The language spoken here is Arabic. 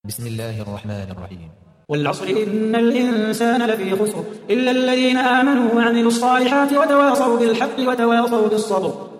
بسم الله الرحمن الرحيم. والعصر إن الإنسان لفي خسر إلا الذين آمنوا وعملوا الصالحات وتواصوا بالحق وتواصوا بالصبر